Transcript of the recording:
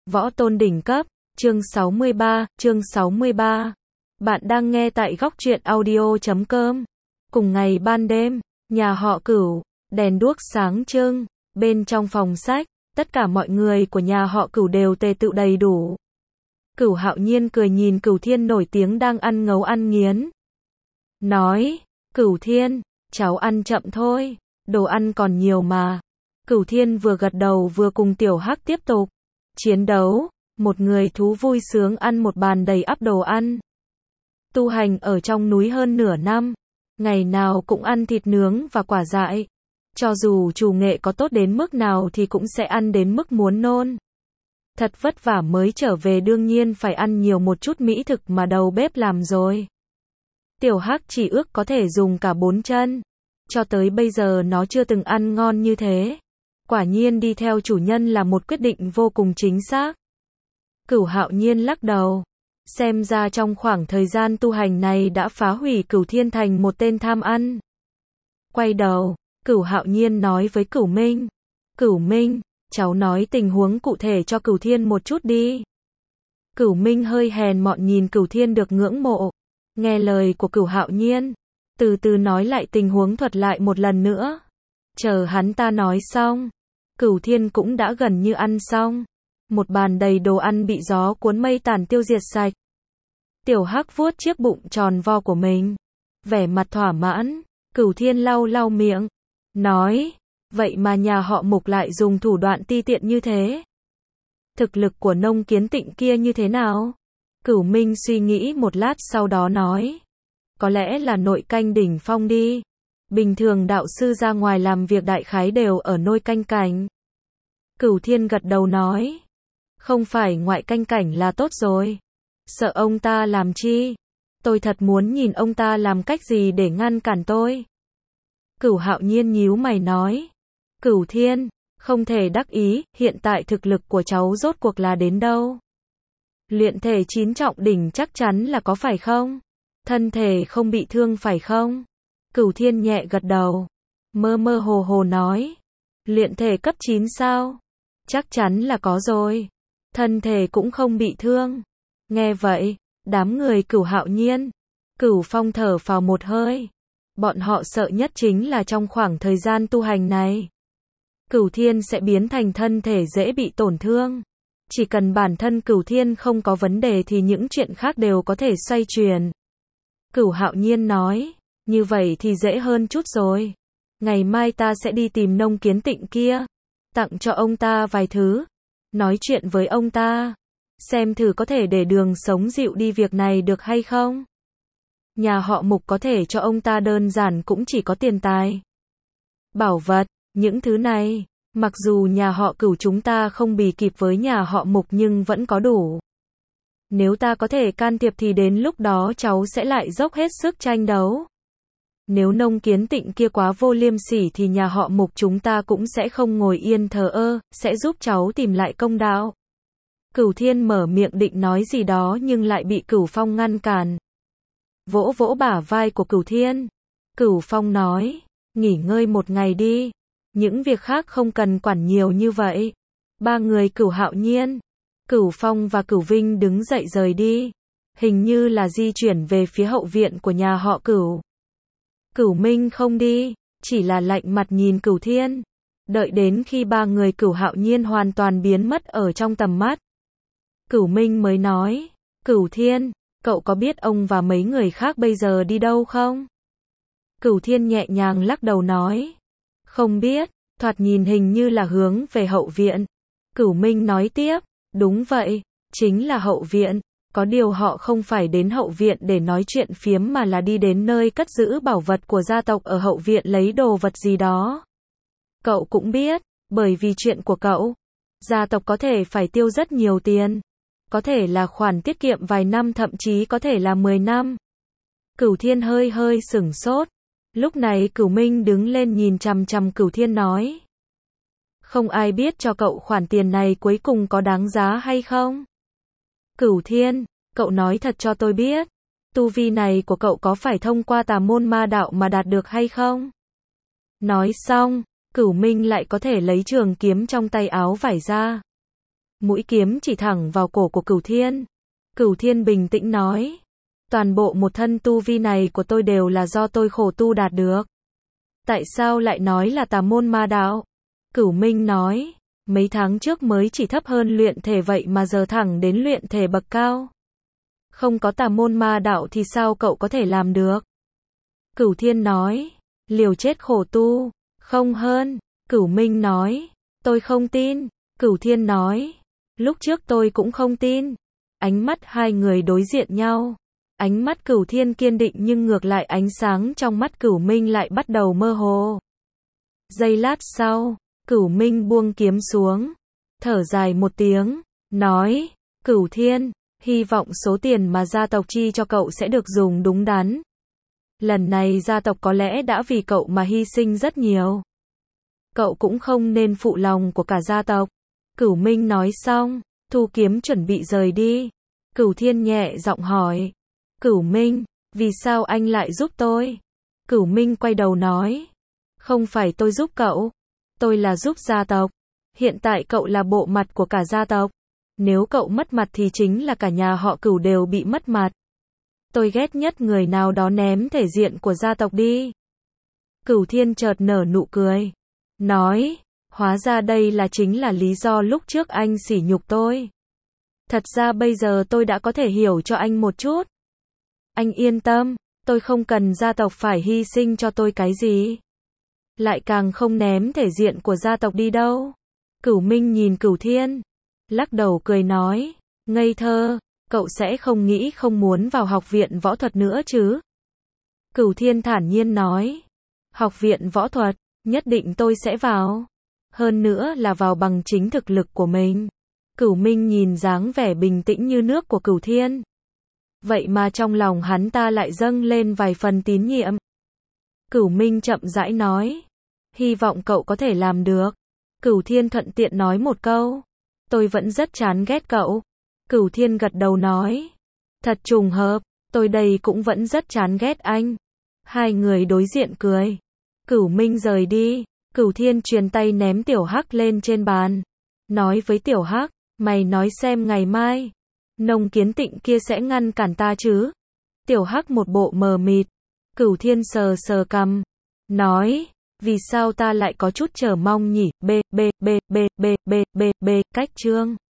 Võ tôn đỉnh cấp, chương 63. Bạn đang nghe tại góc truyện audio.com. Cùng ngày ban đêm, nhà họ Cửu, đèn đuốc sáng trưng, bên trong phòng sách, tất cả mọi người của nhà họ Cửu đều tề tựu đầy đủ. Cửu Hạo Nhiên cười nhìn Cửu Thiên nổi tiếng đang ăn ngấu ăn nghiến. Nói, Cửu Thiên, cháu ăn chậm thôi, đồ ăn còn nhiều mà. Cửu Thiên vừa gật đầu vừa cùng Tiểu Hắc tiếp tục chiến đấu, một người thú vui sướng ăn một bàn đầy ắp đồ ăn. Tu hành ở trong núi hơn nửa năm, ngày nào cũng ăn thịt nướng và quả dại. Cho dù chủ nghệ có tốt đến mức nào thì cũng sẽ ăn đến mức muốn nôn. Thật vất vả mới trở về đương nhiên phải ăn nhiều một chút mỹ thực mà đầu bếp làm rồi. Tiểu Hắc chỉ ước có thể dùng cả 4 chân. Cho tới bây giờ nó chưa từng ăn ngon như thế. Quả nhiên đi theo chủ nhân là một quyết định vô cùng chính xác. Cửu Hạo Nhiên lắc đầu. Xem ra trong khoảng thời gian tu hành này đã phá hủy Cửu Thiên thành một tên tham ăn. Quay đầu, Cửu Hạo Nhiên nói với Cửu Minh. Cửu Minh, cháu nói tình huống cụ thể cho Cửu Thiên một chút đi. Cửu Minh hơi hèn mọn nhìn Cửu Thiên được ngưỡng mộ. Nghe lời của Cửu Hạo Nhiên, từ từ nói lại tình huống thuật lại một lần nữa. Chờ hắn ta nói xong, Cửu Thiên cũng đã gần như ăn xong. Một bàn đầy đồ ăn bị gió cuốn mây tàn tiêu diệt sạch. Tiểu Hắc vuốt chiếc bụng tròn vo của mình, vẻ mặt thỏa mãn. Cửu Thiên lau lau miệng, nói, vậy mà nhà họ Mục lại dùng thủ đoạn ti tiện như thế. Thực lực của Nông Kiến Tịnh kia như thế nào? Cửu Minh suy nghĩ một lát sau đó nói, có lẽ là nội canh đỉnh phong đi. Bình thường đạo sư ra ngoài làm việc đại khái đều ở nội canh cảnh. Cửu Thiên gật đầu nói, không phải ngoại canh cảnh là tốt rồi. Sợ ông ta làm chi? Tôi thật muốn nhìn ông ta làm cách gì để ngăn cản tôi. Cửu Hạo Nhiên nhíu mày nói, Cửu Thiên, không thể đắc ý, hiện tại thực lực của cháu rốt cuộc là đến đâu? Luyện thể 9 trọng đỉnh chắc chắn là có phải không? Thân thể không bị thương phải không? Cửu Thiên nhẹ gật đầu, mơ mơ hồ hồ nói, luyện thể cấp 9 sao? Chắc chắn là có rồi. Thân thể cũng không bị thương. Nghe vậy, đám người Cửu Hạo Nhiên, Cửu Phong thở phào một hơi. Bọn họ sợ nhất chính là trong khoảng thời gian tu hành này, Cửu Thiên sẽ biến thành thân thể dễ bị tổn thương. Chỉ cần bản thân Cửu Thiên không có vấn đề thì những chuyện khác đều có thể xoay chuyển. Cửu Hạo Nhiên nói, như vậy thì dễ hơn chút rồi. Ngày mai ta sẽ đi tìm Nông Kiến Tịnh kia, tặng cho ông ta vài thứ, nói chuyện với ông ta, xem thử có thể để đường sống dịu đi việc này được hay không. Nhà họ Mục có thể cho ông ta đơn giản cũng chỉ có tiền tài, bảo vật, những thứ này. Mặc dù nhà họ Cửu chúng ta không bì kịp với nhà họ Mục nhưng vẫn có đủ. Nếu ta có thể can thiệp thì đến lúc đó cháu sẽ lại dốc hết sức tranh đấu. Nếu Nông Kiến Tịnh kia quá vô liêm sỉ thì nhà họ Mục chúng ta cũng sẽ không ngồi yên thờ ơ, sẽ giúp cháu tìm lại công đạo. Cửu Thiên mở miệng định nói gì đó nhưng lại bị Cửu Phong ngăn cản. Vỗ vỗ bả vai của Cửu Thiên. Cửu Phong nói, nghỉ ngơi một ngày đi. Những việc khác không cần quản nhiều như vậy. Ba người Cửu Hạo Nhiên, Cửu Phong và Cửu Vinh đứng dậy rời đi. Hình như là di chuyển về phía hậu viện của nhà họ Cửu. Cửu Minh không đi, chỉ là lạnh mặt nhìn Cửu Thiên. Đợi đến khi ba người Cửu Hạo Nhiên hoàn toàn biến mất ở trong tầm mắt, Cửu Minh mới nói, Cửu Thiên, cậu có biết ông và mấy người khác bây giờ đi đâu không? Cửu Thiên nhẹ nhàng lắc đầu nói, không biết, thoạt nhìn hình như là hướng về hậu viện. Cửu Minh nói tiếp, đúng vậy, chính là hậu viện. Có điều họ không phải đến hậu viện để nói chuyện phiếm mà là đi đến nơi cất giữ bảo vật của gia tộc ở hậu viện lấy đồ vật gì đó. Cậu cũng biết, bởi vì chuyện của cậu, gia tộc có thể phải tiêu rất nhiều tiền. Có thể là khoản tiết kiệm vài năm thậm chí có thể là 10 năm. Cửu Thiên hơi sửng sốt. Lúc này Cửu Minh đứng lên nhìn chằm chằm Cửu Thiên nói, không ai biết cho cậu khoản tiền này cuối cùng có đáng giá hay không? Cửu Thiên, cậu nói thật cho tôi biết, tu vi này của cậu có phải thông qua tà môn ma đạo mà đạt được hay không? Nói xong, Cửu Minh lại có thể lấy trường kiếm trong tay áo vải ra. mũi kiếm chỉ thẳng vào cổ của Cửu Thiên. Cửu Thiên bình tĩnh nói, toàn bộ một thân tu vi này của tôi đều là do tôi khổ tu đạt được. Tại sao lại nói là tà môn ma đạo? Cửu Minh nói, mấy tháng trước mới chỉ thấp hơn luyện thể vậy mà giờ thẳng đến luyện thể bậc cao. Không có tà môn ma đạo thì sao cậu có thể làm được? Cửu Thiên nói, liều chết khổ tu, không hơn. Cửu Minh nói, tôi không tin. Cửu Thiên nói, lúc trước tôi cũng không tin. Ánh mắt hai người đối diện nhau. Ánh mắt Cửu Thiên kiên định nhưng ngược lại ánh sáng trong mắt Cửu Minh lại bắt đầu mơ hồ. Giây lát sau, Cửu Minh buông kiếm xuống, thở dài một tiếng, nói, Cửu Thiên, hy vọng số tiền mà gia tộc chi cho cậu sẽ được dùng đúng đắn. Lần này gia tộc có lẽ đã vì cậu mà hy sinh rất nhiều. Cậu cũng không nên phụ lòng của cả gia tộc. Cửu Minh nói xong, thu kiếm chuẩn bị rời đi. Cửu Thiên nhẹ giọng hỏi, Cửu Minh, vì sao anh lại giúp tôi? Cửu Minh quay đầu nói, không phải tôi giúp cậu, tôi là giúp gia tộc. Hiện tại cậu là bộ mặt của cả gia tộc. Nếu cậu mất mặt thì chính là cả nhà họ Cửu đều bị mất mặt. Tôi ghét nhất người nào đó ném thể diện của gia tộc đi. Cửu Thiên chợt nở nụ cười, nói, hóa ra đây chính là lý do lúc trước anh sỉ nhục tôi. Thật ra bây giờ tôi đã có thể hiểu cho anh một chút. Anh yên tâm, tôi không cần gia tộc phải hy sinh cho tôi cái gì. Lại càng không ném thể diện của gia tộc đi đâu. Cửu Minh nhìn Cửu Thiên, lắc đầu cười nói, ngây thơ, cậu sẽ không nghĩ không muốn vào học viện võ thuật nữa chứ? Cửu Thiên thản nhiên nói, học viện võ thuật, nhất định tôi sẽ vào. Hơn nữa là vào bằng chính thực lực của mình. Cửu Minh nhìn dáng vẻ bình tĩnh như nước của Cửu Thiên. Vậy mà trong lòng hắn ta lại dâng lên vài phần tín nhiệm. Cửu Minh chậm rãi nói, hy vọng cậu có thể làm được. Cửu Thiên thuận tiện nói một câu, tôi vẫn rất chán ghét cậu. Cửu Thiên gật đầu nói, thật trùng hợp, tôi đây cũng vẫn rất chán ghét anh. Hai người đối diện cười. Cửu Minh rời đi. Cửu Thiên truyền tay ném Tiểu Hắc lên trên bàn, nói với Tiểu Hắc, mày nói xem ngày mai Nông Kiến Tịnh kia sẽ ngăn cản ta chứ? Tiểu Hắc một bộ mờ mịt. Cửu Thiên sờ sờ cằm, nói, vì sao ta lại có chút chờ mong nhỉ? Cách chương